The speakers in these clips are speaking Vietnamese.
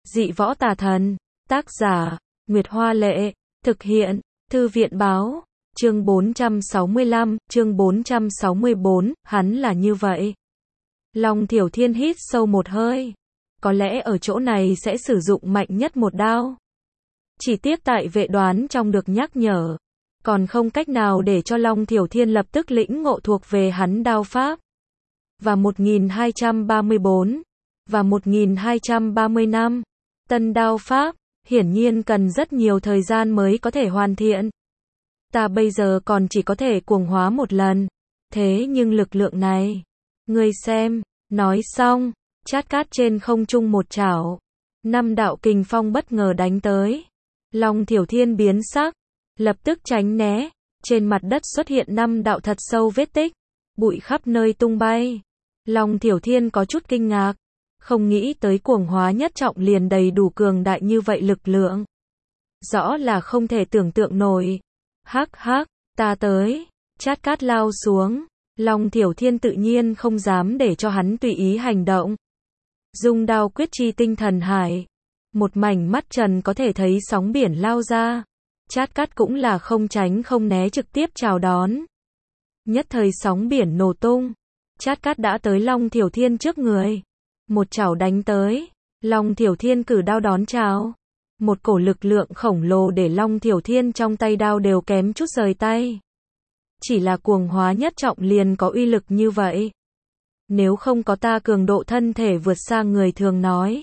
Dị võ tà thần. Tác giả, Nguyệt Hoa Lệ. Thực hiện, Thư viện Báo. Chương 465, chương 464, hắn là như vậy. Long Thiểu Thiên hít sâu một hơi. Có lẽ ở chỗ này sẽ sử dụng mạnh nhất một đao. Chỉ tiếc tại vệ đoán trong được nhắc nhở. Còn không cách nào để cho Long Thiểu Thiên lập tức lĩnh ngộ thuộc về hắn đao pháp. Và 1234. Và 1235. Tân đao pháp, hiển nhiên cần rất nhiều thời gian mới có thể hoàn thiện. Ta bây giờ còn chỉ có thể cuồng hóa một lần. Thế nhưng lực lượng này, ngươi xem, nói xong, chát cát trên không trung một chảo. 5 đạo kình phong bất ngờ đánh tới. Long Thiểu Thiên biến sắc, lập tức tránh né. Trên mặt đất xuất hiện 5 đạo thật sâu vết tích, bụi khắp nơi tung bay. Long Thiểu Thiên có chút kinh ngạc, không nghĩ tới cuồng hóa nhất trọng liền đầy đủ cường đại như vậy lực lượng. Rõ là không thể tưởng tượng nổi. Hắc hắc, ta tới. Chát cát lao xuống. Long Thiểu Thiên tự nhiên không dám để cho hắn tùy ý hành động. Dung đao quyết chi tinh thần hải. Một mảnh mắt trần có thể thấy sóng biển lao ra. Chát cát cũng là không tránh không né trực tiếp chào đón. Nhất thời sóng biển nổ tung. Chát cát đã tới Long Thiểu Thiên trước người. Một chảo đánh tới. Long Thiểu Thiên cử đao đón chào. Một cổ lực lượng khổng lồ để Long Thiểu Thiên trong tay đao đều kém chút rời tay. Chỉ là cuồng hóa nhất trọng liền có uy lực như vậy. Nếu không có ta cường độ thân thể vượt xa người thường nói.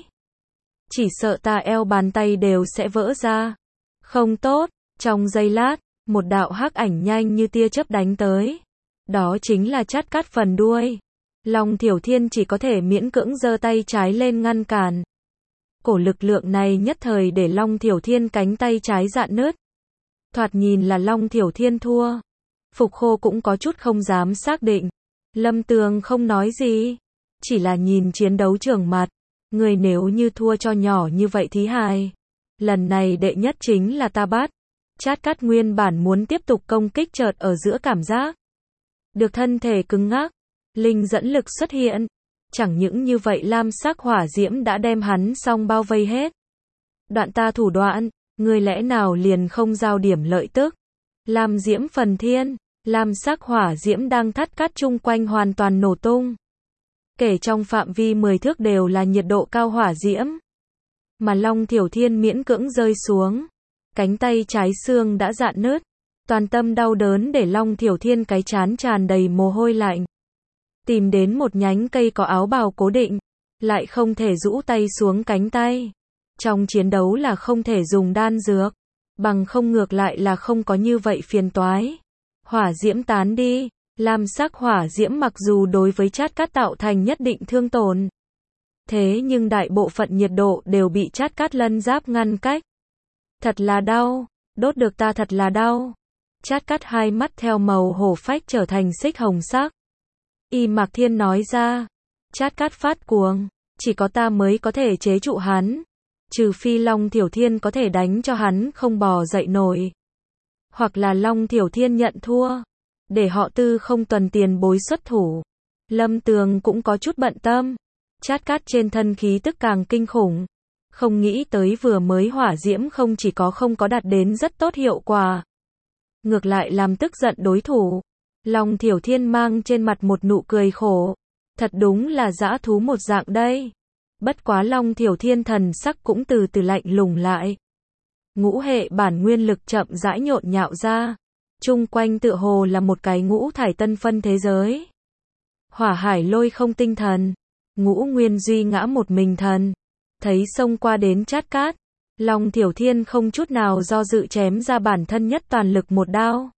Chỉ sợ ta eo bàn tay đều sẽ vỡ ra. Không tốt, trong giây lát, một đạo hắc ảnh nhanh như tia chớp đánh tới. Đó chính là chát cát phần đuôi. Long Thiểu Thiên chỉ có thể miễn cưỡng giơ tay trái lên ngăn cản. Cổ lực lượng này nhất thời để Long Thiểu Thiên cánh tay trái rạn nứt. Thoạt nhìn là Long Thiểu Thiên thua. Phục Khô cũng có chút không dám xác định. Lâm Tường không nói gì, chỉ là nhìn chiến đấu trường mặt. Người nếu như thua cho nhỏ như vậy thí hài. Lần này đệ nhất chính là ta bắt. Chát cát nguyên bản muốn tiếp tục công kích chợt ở giữa cảm giác. Được thân thể cứng ngắc. Linh dẫn lực xuất hiện. Chẳng những như vậy lam sắc hỏa diễm đã đem hắn xong bao vây hết. Đoạn ta thủ đoạn, người lẽ nào liền không giao điểm lợi tức. Lam diễm phần thiên, lam sắc hỏa diễm đang thắt cát chung quanh hoàn toàn nổ tung. Kể trong phạm vi 10 thước đều là nhiệt độ cao hỏa diễm. Mà Long Thiểu Thiên miễn cưỡng rơi xuống. Cánh tay trái xương đã rạn nứt. Toàn tâm đau đớn để Long Thiểu Thiên cái trán tràn đầy mồ hôi lạnh. Tìm đến một nhánh cây có áo bào cố định. Lại không thể rũ tay xuống cánh tay. Trong chiến đấu là không thể dùng đan dược. Bằng không ngược lại là không có như vậy phiền toái. Hỏa diễm tán đi. Lam sắc hỏa diễm mặc dù đối với chát cát tạo thành nhất định thương tổn. Thế nhưng đại bộ phận nhiệt độ đều bị chát cát lân giáp ngăn cách. Thật là đau. Đốt được ta thật là đau. Chát cát hai mắt theo màu hổ phách trở thành xích hồng sắc. Y Mạc Thiên nói ra. Chát cát phát cuồng. Chỉ có ta mới có thể chế trụ hắn. Trừ phi Long Thiểu Thiên có thể đánh cho hắn không bò dậy nổi. Hoặc là Long Thiểu Thiên nhận thua. Để họ Tư không tuần tiền bối xuất thủ. Lâm Tường cũng có chút bận tâm. Chát cát trên thân khí tức càng kinh khủng. Không nghĩ tới vừa mới hỏa diễm không chỉ có không có đạt đến rất tốt hiệu quả. Ngược lại làm tức giận đối thủ. Long Thiểu Thiên mang trên mặt một nụ cười khổ. Thật đúng là dã thú một dạng đây. Bất quá Long Thiểu Thiên thần sắc cũng từ từ lạnh lùng lại. Ngũ hệ bản nguyên lực chậm rãi nhộn nhạo ra. Chung quanh tựa hồ là một cái ngũ thải tân phân thế giới. Hỏa hải lôi không tinh thần. Ngũ nguyên duy ngã một mình thần. Thấy xông qua đến chát cát. Long Thiểu Thiên không chút nào do dự chém ra bản thân nhất toàn lực một đao.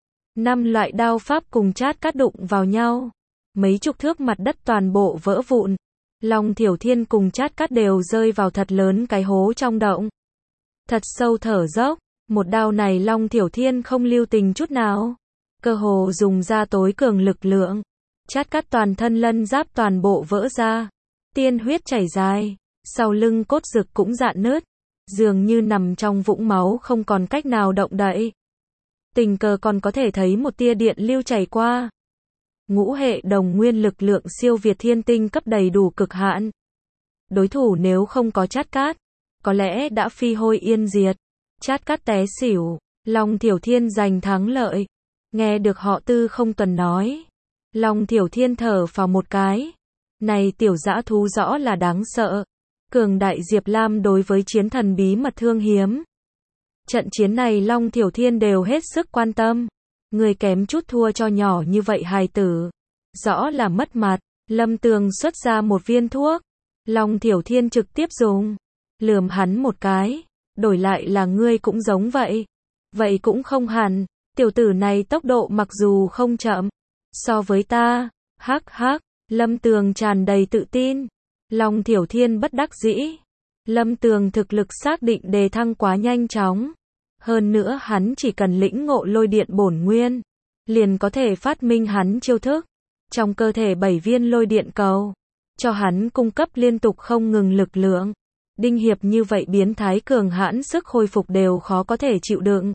5 loại đao pháp cùng chát cát đụng vào nhau. Mấy chục thước mặt đất toàn bộ vỡ vụn. Long Thiểu Thiên cùng chát cát đều rơi vào thật lớn cái hố trong động. Thật sâu thở dốc. Một đao này Long Thiểu Thiên không lưu tình chút nào. Cơ hồ dùng ra tối cường lực lượng. Chát cát toàn thân lân giáp toàn bộ vỡ ra. Tiên huyết chảy dài. Sau lưng cốt rực cũng rạn nứt. Dường như nằm trong vũng máu không còn cách nào động đậy. Tình cờ còn có thể thấy một tia điện lưu chảy qua. Ngũ hệ đồng nguyên lực lượng siêu việt thiên tinh cấp đầy đủ cực hạn. Đối thủ nếu không có chát cát, có lẽ đã phi hôi yên diệt. Chát Cát té xỉu, Long Thiểu Thiên giành thắng lợi. Nghe được họ Tư không tuần nói, Long Thiểu Thiên thở phào một cái. Này tiểu dã thú rõ là đáng sợ. Cường đại Diệp Lam đối với chiến thần bí mật Thương Hiếm. Trận chiến này Long Thiểu Thiên đều hết sức quan tâm. Người kém chút thua cho nhỏ như vậy hài tử. Rõ là mất mặt. Lâm Tường xuất ra một viên thuốc. Long Thiểu Thiên trực tiếp dùng. Lườm hắn một cái. Đổi lại là ngươi cũng giống vậy. Vậy cũng không hẳn. Tiểu tử này tốc độ mặc dù không chậm. So với ta. Hắc hắc. Lâm Tường tràn đầy tự tin. Long Thiểu Thiên bất đắc dĩ. Lâm Tường thực lực xác định đề thăng quá nhanh chóng. Hơn nữa hắn chỉ cần lĩnh ngộ lôi điện bổn nguyên, liền có thể phát minh hắn chiêu thức. Trong cơ thể 7 viên lôi điện cầu, cho hắn cung cấp liên tục không ngừng lực lượng. Đinh Hiệp như vậy biến thái cường hãn sức hồi phục đều khó có thể chịu đựng.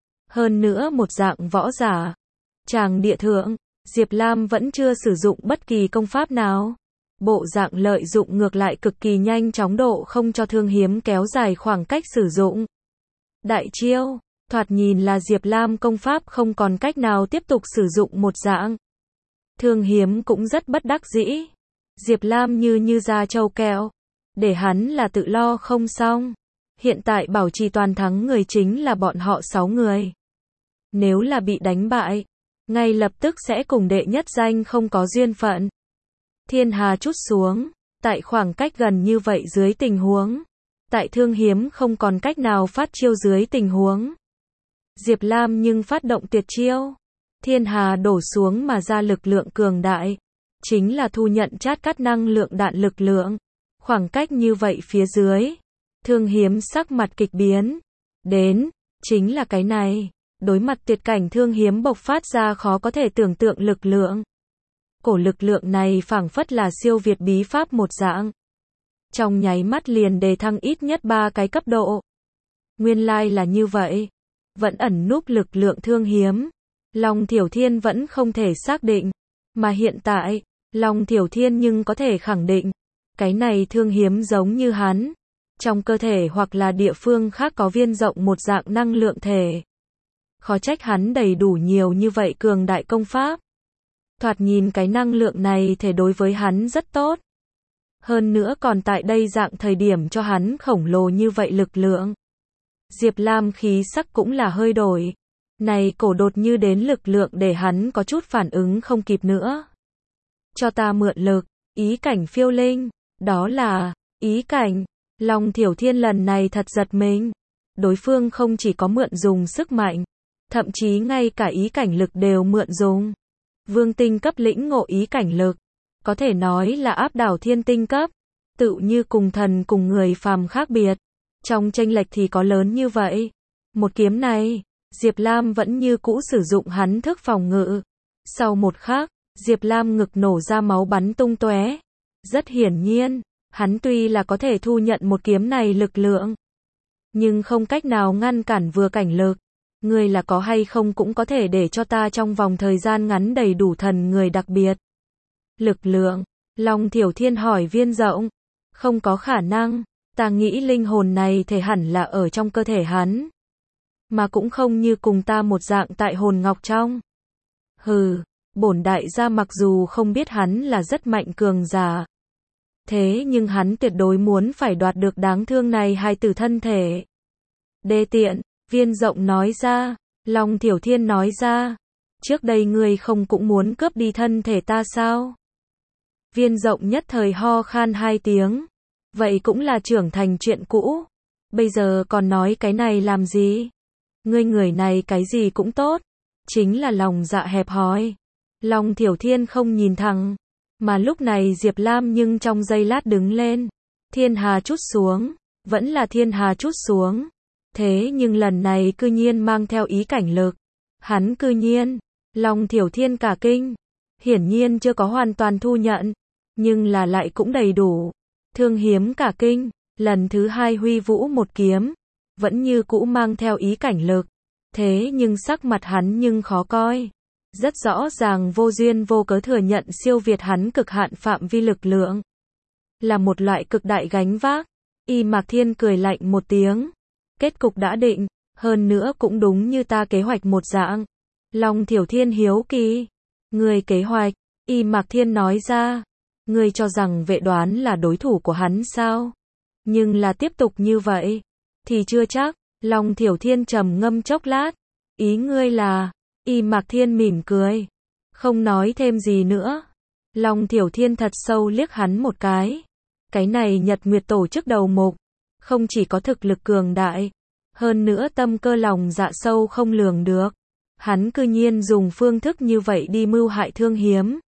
Hơn nữa một dạng võ giả. Tràng địa thượng, Diệp Lam vẫn chưa sử dụng bất kỳ công pháp nào. Bộ dạng lợi dụng ngược lại cực kỳ nhanh chóng độ không cho Thương Hiếm kéo dài khoảng cách sử dụng. Đại chiêu, thoạt nhìn là Diệp Lam công pháp không còn cách nào tiếp tục sử dụng một dạng. Thương Hiếm cũng rất bất đắc dĩ. Diệp Lam như da trâu kẹo. Để hắn là tự lo không xong. Hiện tại bảo trì toàn thắng người chính là bọn họ 6 người. Nếu là bị đánh bại, ngay lập tức sẽ cùng đệ nhất danh không có duyên phận. Thiên Hà trút xuống, tại khoảng cách gần như vậy dưới tình huống. Tại Thương Hiếm không còn cách nào phát chiêu dưới tình huống. Diệp Lam nhưng phát động tuyệt chiêu. Thiên Hà đổ xuống mà ra lực lượng cường đại. Chính là thu nhận Chát Cát năng lượng đạn lực lượng. Khoảng cách như vậy phía dưới. Thương Hiếm sắc mặt kịch biến. Đến, chính là cái này. Đối mặt tuyệt cảnh Thương Hiếm bộc phát ra khó có thể tưởng tượng lực lượng. Cổ lực lượng này phảng phất là siêu việt bí pháp một dạng. Trong nháy mắt liền đề thăng ít nhất 3 cái cấp độ. Nguyên lai là như vậy. Vẫn ẩn núp lực lượng Thương Hiếm. Long Thiểu Thiên vẫn không thể xác định. Mà hiện tại, Long Thiểu Thiên nhưng có thể khẳng định. Cái này Thương Hiếm giống như hắn. Trong cơ thể hoặc là địa phương khác có viên rộng một dạng năng lượng thể. Khó trách hắn đầy đủ nhiều như vậy cường đại công pháp. Thoạt nhìn cái năng lượng này thể đối với hắn rất tốt. Hơn nữa còn tại đây dạng thời điểm cho hắn khổng lồ như vậy lực lượng. Diệp Lam khí sắc cũng là hơi đổi. Này cổ đột như đến lực lượng để hắn có chút phản ứng không kịp nữa. Cho ta mượn lực, ý cảnh phiêu linh. Đó là, ý cảnh. Long Thiểu Thiên lần này thật giật mình. Đối phương không chỉ có mượn dùng sức mạnh. Thậm chí ngay cả ý cảnh lực đều mượn dùng. Vương tinh cấp lĩnh ngộ ý cảnh lực. Có thể nói là áp đảo thiên tinh cấp. Tự như cùng thần cùng người phàm khác biệt. Trong chênh lệch thì có lớn như vậy. Một kiếm này, Diệp Lam vẫn như cũ sử dụng hắn thức phòng ngự. Sau một khắc, Diệp Lam ngực nổ ra máu bắn tung tóe. Rất hiển nhiên, hắn tuy là có thể thu nhận một kiếm này lực lượng. Nhưng không cách nào ngăn cản vừa cảnh lực. Người là có hay không cũng có thể để cho ta trong vòng thời gian ngắn đầy đủ thần người đặc biệt. Lực lượng, Long Thiểu Thiên hỏi Viên Rộng. Không có khả năng, ta nghĩ linh hồn này thể hẳn là ở trong cơ thể hắn. Mà cũng không như cùng ta một dạng tại hồn ngọc trong. Hừ, bổn đại gia mặc dù không biết hắn là rất mạnh cường giả. Thế nhưng hắn tuyệt đối muốn phải đoạt được đáng thương này hài tử thân thể. Đê tiện, Viên Rộng nói ra. Long Thiểu Thiên nói ra. Trước đây ngươi không cũng muốn cướp đi thân thể ta sao? Viên Rộng nhất thời ho khan 2 tiếng. Vậy cũng là trưởng thành chuyện cũ. Bây giờ còn nói cái này làm gì? Ngươi người này cái gì cũng tốt. Chính là lòng dạ hẹp hòi. Long Thiểu Thiên không nhìn thẳng. Mà lúc này Diệp Lam nhưng trong giây lát đứng lên. Thiên Hà trút xuống. Vẫn là Thiên Hà trút xuống. Thế nhưng lần này cư nhiên mang theo ý cảnh lực. Hắn cư nhiên. Long Thiểu Thiên cả kinh. Hiển nhiên chưa có hoàn toàn thu nhận. Nhưng là lại cũng đầy đủ. Thương Hiếm cả kinh. Lần thứ 2 huy vũ một kiếm. Vẫn như cũ mang theo ý cảnh lực. Thế nhưng sắc mặt hắn nhưng khó coi. Rất rõ ràng vô duyên vô cớ thừa nhận siêu việt hắn cực hạn phạm vi lực lượng. Là một loại cực đại gánh vác. Y Mạc Thiên cười lạnh một tiếng. Kết cục đã định, hơn nữa cũng đúng như ta kế hoạch một dạng. Long Thiểu Thiên hiếu kỳ. Người kế hoạch, Y Mạc Thiên nói ra. Ngươi cho rằng Vệ Đoán là đối thủ của hắn sao? Nhưng là tiếp tục như vậy, thì chưa chắc. Long Thiểu Thiên trầm ngâm chốc lát. Ý ngươi là, Y Mạc Thiên mỉm cười. Không nói thêm gì nữa. Long Thiểu Thiên thật sâu liếc hắn một cái. Cái này Nhật Nguyệt tổ chức đầu mục. Không chỉ có thực lực cường đại. Hơn nữa tâm cơ lòng dạ sâu không lường được. Hắn cư nhiên dùng phương thức như vậy đi mưu hại Thương Hiếm.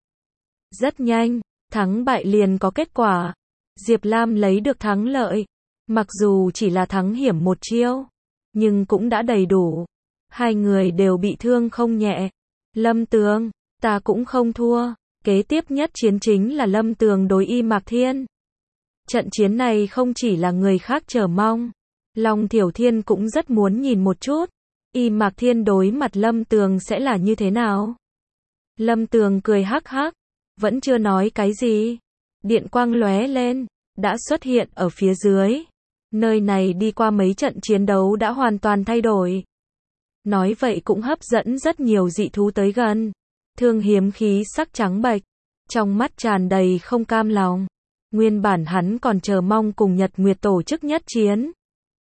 Rất nhanh, thắng bại liền có kết quả. Diệp Lam lấy được thắng lợi. Mặc dù chỉ là thắng hiểm một chiêu, nhưng cũng đã đầy đủ. Hai người đều bị thương không nhẹ. Lâm Tường, ta cũng không thua. Kế tiếp nhất chiến chính là Lâm Tường đối Y Mạc Thiên. Trận chiến này không chỉ là người khác chờ mong. Long Thiểu Thiên cũng rất muốn nhìn một chút. Y Mạc Thiên đối mặt Lâm Tường sẽ là như thế nào? Lâm Tường cười hắc hắc. Vẫn chưa nói cái gì. Điện quang lóe lên. Đã xuất hiện ở phía dưới. Nơi này đi qua mấy trận chiến đấu đã hoàn toàn thay đổi. Nói vậy cũng hấp dẫn rất nhiều dị thú tới gần. Thương Hiếm khí sắc trắng bệch. Trong mắt tràn đầy không cam lòng. Nguyên bản hắn còn chờ mong cùng Nhật Nguyệt tổ chức nhất chiến.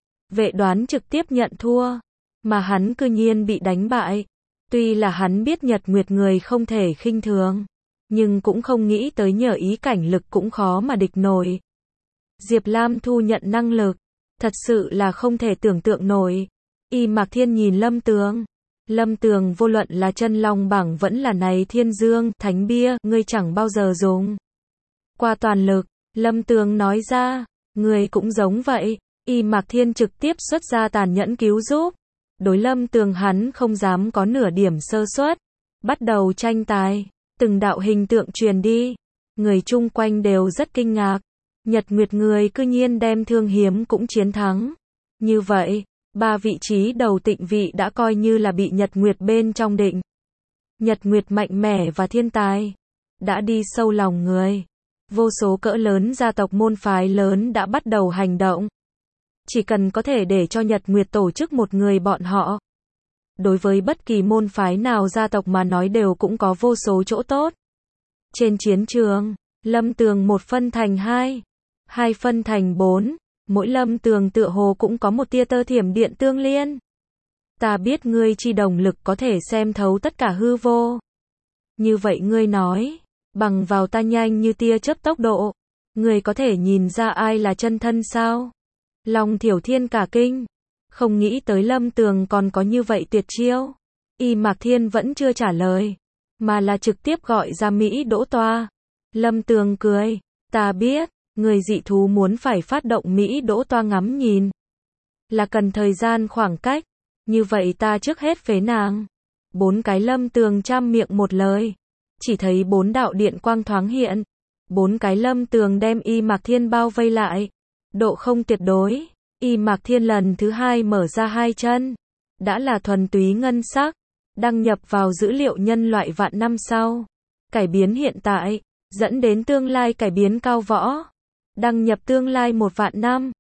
Vệ Đoán trực tiếp nhận thua. Mà hắn cư nhiên bị đánh bại. Tuy là hắn biết Nhật Nguyệt người không thể khinh thường. Nhưng cũng không nghĩ tới nhờ ý cảnh lực cũng khó mà địch nổi. Diệp Lam thu nhận năng lực. Thật sự là không thể tưởng tượng nổi. Y Mạc Thiên nhìn Lâm Tường. Lâm Tường vô luận là chân long bảng vẫn là này Thiên Dương, Thánh Bia, ngươi chẳng bao giờ dùng qua toàn lực. Lâm Tường nói ra, ngươi cũng giống vậy. Y Mạc Thiên trực tiếp xuất ra tàn nhẫn cứu giúp. Đối Lâm Tường hắn không dám có nửa điểm sơ suất. Bắt đầu tranh tài. Từng đạo hình tượng truyền đi. Người chung quanh đều rất kinh ngạc. Nhật Nguyệt người cư nhiên đem Thương Hiếm cũng chiến thắng. Như vậy, 3 vị trí đầu tịnh vị đã coi như là bị Nhật Nguyệt bên trong định. Nhật Nguyệt mạnh mẽ và thiên tài. Đã đi sâu lòng người. Vô số cỡ lớn gia tộc môn phái lớn đã bắt đầu hành động. Chỉ cần có thể để cho Nhật Nguyệt tổ chức một người bọn họ. Đối với bất kỳ môn phái nào gia tộc mà nói đều cũng có vô số chỗ tốt. Trên chiến trường, Lâm Tường một phân thành hai. Hai phân thành 4. Mỗi Lâm Tường tựa hồ cũng có một tia tơ thiểm điện tương liên. Ta biết ngươi chi đồng lực có thể xem thấu tất cả hư vô. Như vậy ngươi nói, bằng vào ta nhanh như tia chớp tốc độ, ngươi có thể nhìn ra ai là chân thân sao? Long Thiểu Thiên cả kinh. Không nghĩ tới Lâm Tường còn có như vậy tuyệt chiêu. Y Mạc Thiên vẫn chưa trả lời, mà là trực tiếp gọi ra Mỹ Đỗ Toa. Lâm Tường cười. Ta biết, người dị thú muốn phải phát động Mỹ Đỗ Toa ngắm nhìn. Là cần thời gian khoảng cách. Như vậy ta trước hết phế nàng. 4 cái Lâm Tường trăm miệng một lời. Chỉ thấy 4 đạo điện quang thoáng hiện. 4 cái Lâm Tường đem Y Mạc Thiên bao vây lại. Độ không tuyệt đối. Y Mạc Thiên lần thứ 2 mở ra 2 chân. Đã là thuần túy ngân sắc. Đăng nhập vào dữ liệu nhân loại vạn năm sau. Cải biến hiện tại. Dẫn đến tương lai cải biến cao võ. Đăng nhập tương lai 1 vạn năm.